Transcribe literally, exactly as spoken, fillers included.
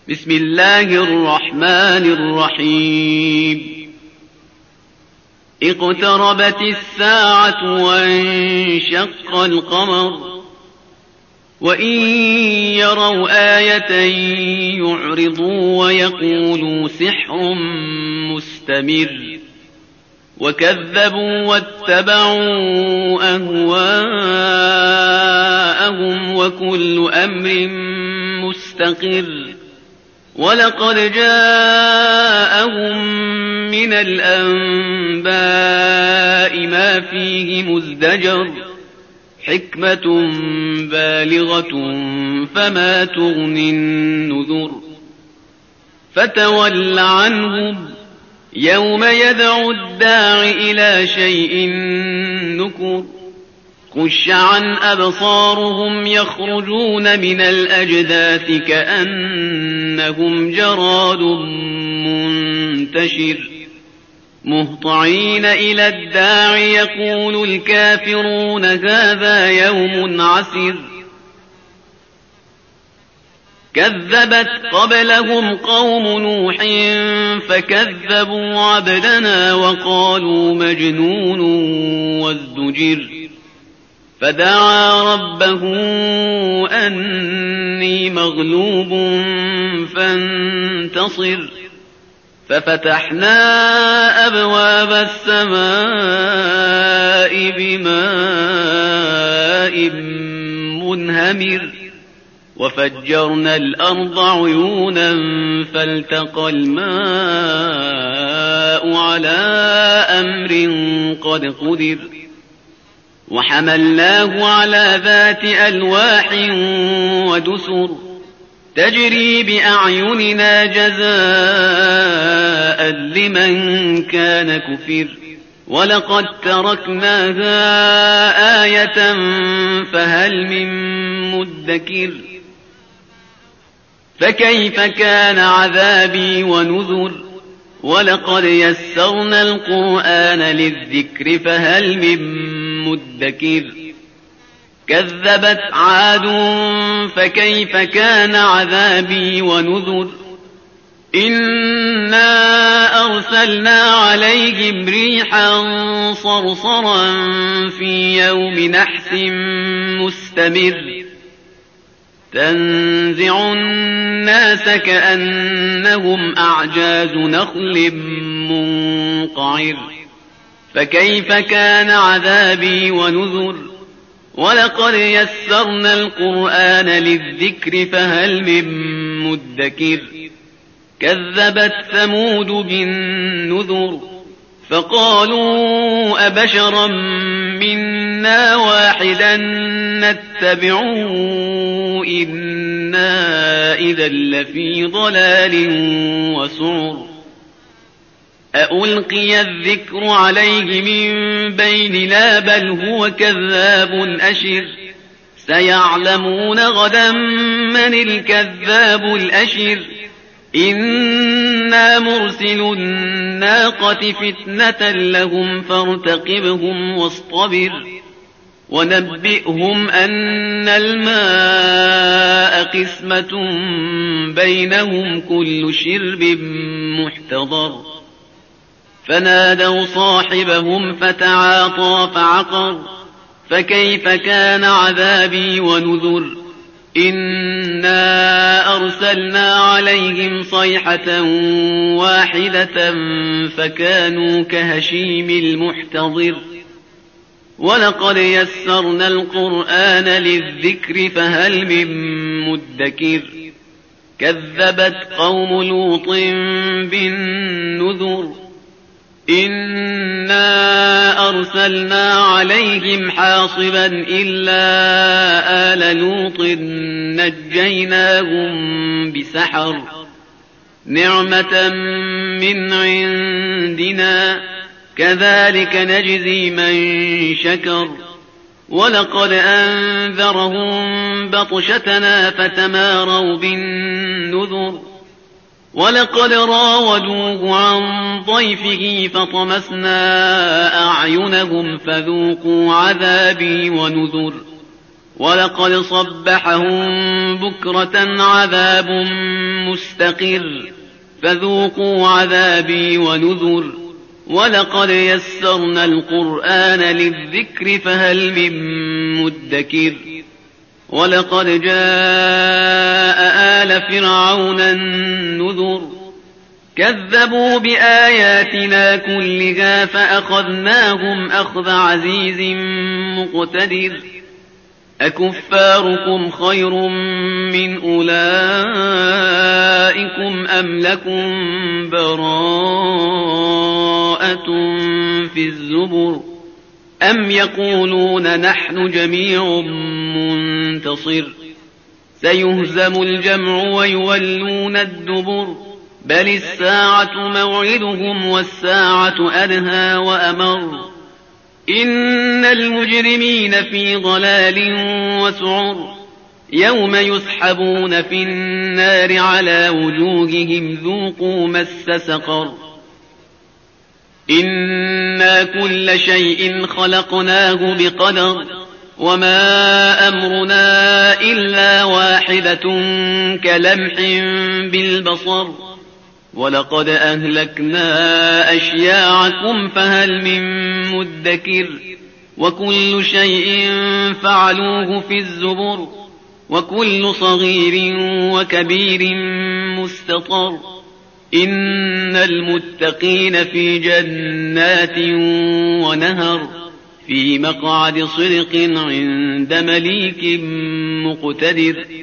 بسم الله الرحمن الرحيم اقتربت الساعة وانشق القمر وإن يروا آية يعرضوا ويقولوا سحر مستمر وكذبوا واتبعوا أهواءهم وكل أمر مستقر ولقد جاءهم من الأنباء ما فيه مزدجر حكمة بالغة فما تغني النذر فتول عنهم يوم يدعو الداع إلى شيء نكر خش عن أبصارهم يخرجون من الأجداث كأنهم جراد منتشر مهطعين إلى الداع يقول الكافرون هذا يوم عسر كذبت قبلهم قوم نوح فكذبوا عبدنا وقالوا مجنون وازدجر فدعا ربه أني مغلوب فانتصر ففتحنا أبواب السماء بماء منهمر وفجرنا الأرض عيونا فالتقى الماء على أمر قد قدر وحملناه على ذات ألواح ودسر تجري بأعيننا جزاء لمن كان كفر ولقد تركناها آية فهل من مدكر فكيف كان عذابي ونذر ولقد يسرنا القرآن للذكر فهل من مدكر كذبت عاد فكيف كان عذابي ونذر إنا أرسلنا عليهم ريحا صرصرا في يوم نحس مستمر تنزع الناس كأنهم أعجاز نخل منقعر فكيف كان عذابي ونذر ولقد يسرنا القرآن للذكر فهل من مدكر كذبت ثمود بالنذر فقالوا أبشرا منا واحدا نتبعه إنا إذا لفي ضلال وسعر أألقي الذكر عليه من بيننا بل هو كذاب أشر سيعلمون غدا من الكذاب الأشر إنا مرسل الناقة فتنة لهم فارتقبهم واصطبر ونبئهم أن الماء قسمة بينهم كل شرب محتضر فنادوا صاحبهم فتعاطى فعقر فكيف كان عذابي ونذر إنا أرسلنا عليهم صيحة واحدة فكانوا كهشيم المحتضر ولقد يسرنا القرآن للذكر فهل من مدكر كذبت قوم لوط بالنذر إنا أرسلنا عليهم حاصبا إلا آل لوط نجيناهم بسحر نعمة من عندنا كذلك نجزي من شكر ولقد أنذرهم بطشتنا فتماروا بالنذر ولقد راودوه عن ضيفه فطمسنا أعينهم فذوقوا عذابي ونذر ولقد صبحهم بكرة عذاب مستقر فذوقوا عذابي ونذر ولقد يسرنا القرآن للذكر فهل من مدكر ولقد جاء آل فرعون النذر كذبوا بآياتنا كلها فأخذناهم أخذ عزيز مقتدر أكفاركم خير من أولئكم أم لكم براءة في الزبر أم يقولون نحن جميع منتصر سيهزم الجمع ويولون الدبر بل الساعة موعدهم والساعة أدهى وأمر إن المجرمين في ضلال وسعر يوم يسحبون في النار على وجوههم ذوقوا مس سقر إنا كل شيء خلقناه بقدر وما أمرنا إلا واحدة كلمح بالبصر ولقد أهلكنا أشياعكم فهل من مدكر وكل شيء فعلوه في الزبر وكل صغير وكبير مستطر إن المتقين في جنات ونهر في مقعد صدق عند مليك مقتدر